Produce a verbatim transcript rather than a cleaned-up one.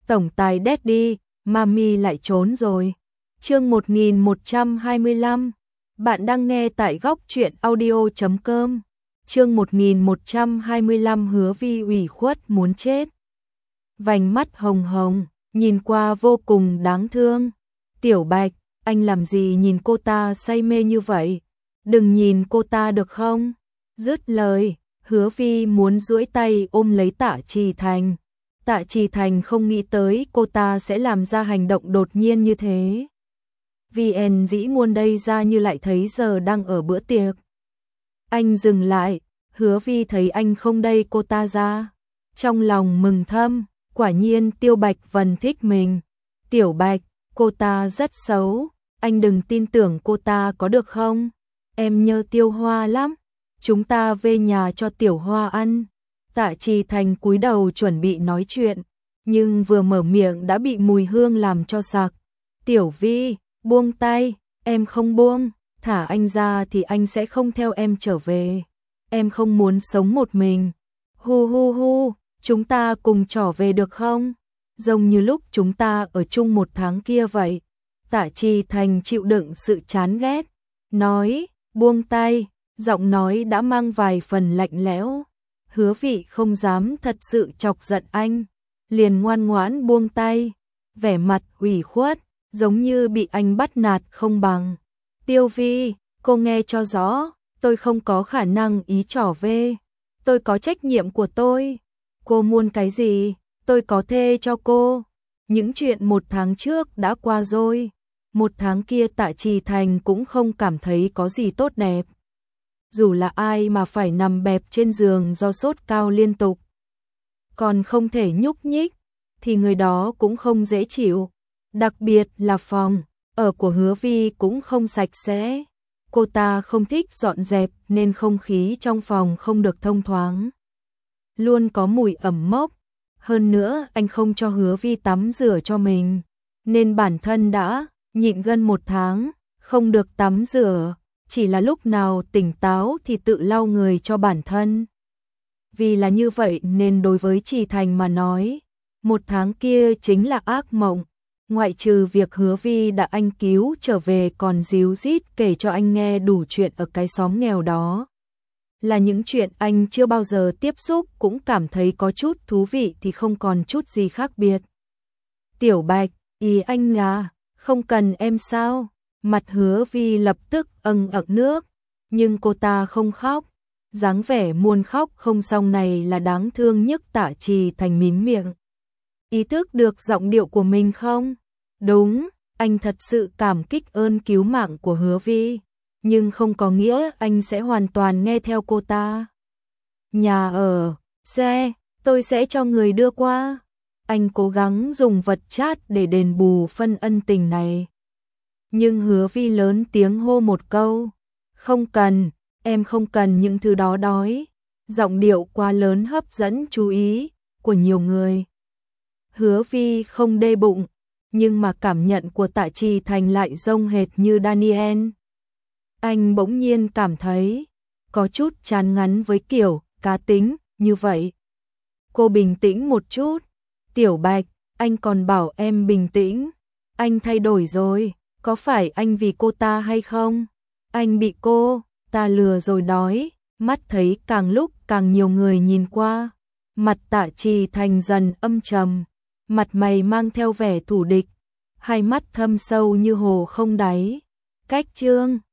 tổng tài Daddy, Mami lại trốn rồi. Chương một nghìn một trăm hai mươi lăm. Bạn đang nghe tại góc truyện audio chấm com. Chương một nghìn một trăm hai mươi lăm Hứa Vi ủy khuất muốn chết. Vành mắt hồng hồng, nhìn qua vô cùng đáng thương. Tiểu Bạch, anh làm gì nhìn cô ta say mê như vậy? Đừng nhìn cô ta được không? Dứt lời, Hứa Vi muốn duỗi tay ôm lấy Tạ Trì Thành. Tạ Trì Thành không nghĩ tới cô ta sẽ làm ra hành động đột nhiên như thế. Vi en dĩ muôn đây ra như lại thấy giờ đang ở bữa tiệc. Anh dừng lại, Hứa Vi thấy anh không đây cô ta ra. Trong lòng mừng thầm, quả nhiên Tiêu Bạch Vân thích mình. Tiểu Bạch, cô ta rất xấu, anh đừng tin tưởng cô ta có được không? Em nhớ Tiêu Hoa lắm, chúng ta về nhà cho Tiểu Hoa ăn. Tạ Trì Thành cúi đầu chuẩn bị nói chuyện, nhưng vừa mở miệng đã bị mùi hương làm cho sặc. Tiểu Vi, buông tay, em không buông, thả anh ra thì anh sẽ không theo em trở về. Em không muốn sống một mình. Hu hu hu, chúng ta cùng trở về được không? Giống như lúc chúng ta ở chung một tháng kia vậy. Tạ Trì Thành chịu đựng sự chán ghét, nói, buông tay, giọng nói đã mang vài phần lạnh lẽo. Hứa Vị không dám thật sự chọc giận anh, liền ngoan ngoãn buông tay, vẻ mặt ủy khuất, giống như bị anh bắt nạt không bằng. Tiêu Vi, cô nghe cho rõ, tôi không có khả năng ý trỏ về, tôi có trách nhiệm của tôi. Cô muốn cái gì, tôi có thê cho cô. Những chuyện một tháng trước đã qua rồi, một tháng kia Tạ Trì Thành cũng không cảm thấy có gì tốt đẹp. Dù là ai mà phải nằm bẹp trên giường do sốt cao liên tục, còn không thể nhúc nhích, thì người đó cũng không dễ chịu. Đặc biệt là phòng ở của Hứa Vi cũng không sạch sẽ. Cô ta không thích dọn dẹp nên không khí trong phòng không được thông thoáng, luôn có mùi ẩm mốc. Hơn nữa anh không cho Hứa Vi tắm rửa cho mình, nên bản thân đã nhịn gần một tháng, không được tắm rửa. Chỉ là lúc nào tỉnh táo thì tự lau người cho bản thân. Vì là như vậy nên đối với Trì Thành mà nói, một tháng kia chính là ác mộng. Ngoại trừ việc Hứa Vi đã anh cứu trở về còn díu dít kể cho anh nghe đủ chuyện ở cái xóm nghèo đó. Là những chuyện anh chưa bao giờ tiếp xúc cũng cảm thấy có chút thú vị thì không còn chút gì khác biệt. Tiểu Bạch, ý anh là, không cần em sao? Mặt Hứa Vi lập tức âng ực nước, nhưng cô ta không khóc. Dáng vẻ muốn khóc không xong này là đáng thương nhất. Tạ Trì Thành mím miệng. Ý thức được giọng điệu của mình không? Đúng, anh thật sự cảm kích ơn cứu mạng của Hứa Vi, nhưng không có nghĩa anh sẽ hoàn toàn nghe theo cô ta. Nhà ở, xe, tôi sẽ cho người đưa qua. Anh cố gắng dùng vật chát để đền bù phân ân tình này. Nhưng Hứa Vi lớn tiếng hô một câu, không cần, em không cần những thứ đó đói. Giọng điệu quá lớn hấp dẫn chú ý của nhiều người. Hứa Vi không đê bụng, nhưng mà cảm nhận của Tạ Trì Thành lại rông hệt như Daniel. Anh bỗng nhiên cảm thấy có chút chán ngán với kiểu cá tính như vậy. Cô bình tĩnh một chút. Tiểu Bạch, anh còn bảo em bình tĩnh. Anh thay đổi rồi. Có phải anh vì cô ta hay không? Anh bị cô ta lừa rồi đói. Mắt thấy càng lúc càng nhiều người nhìn qua. Mặt Tạ Trì Thành dần âm trầm, mặt mày mang theo vẻ thù địch, hai mắt thâm sâu như hồ không đáy. Cách chương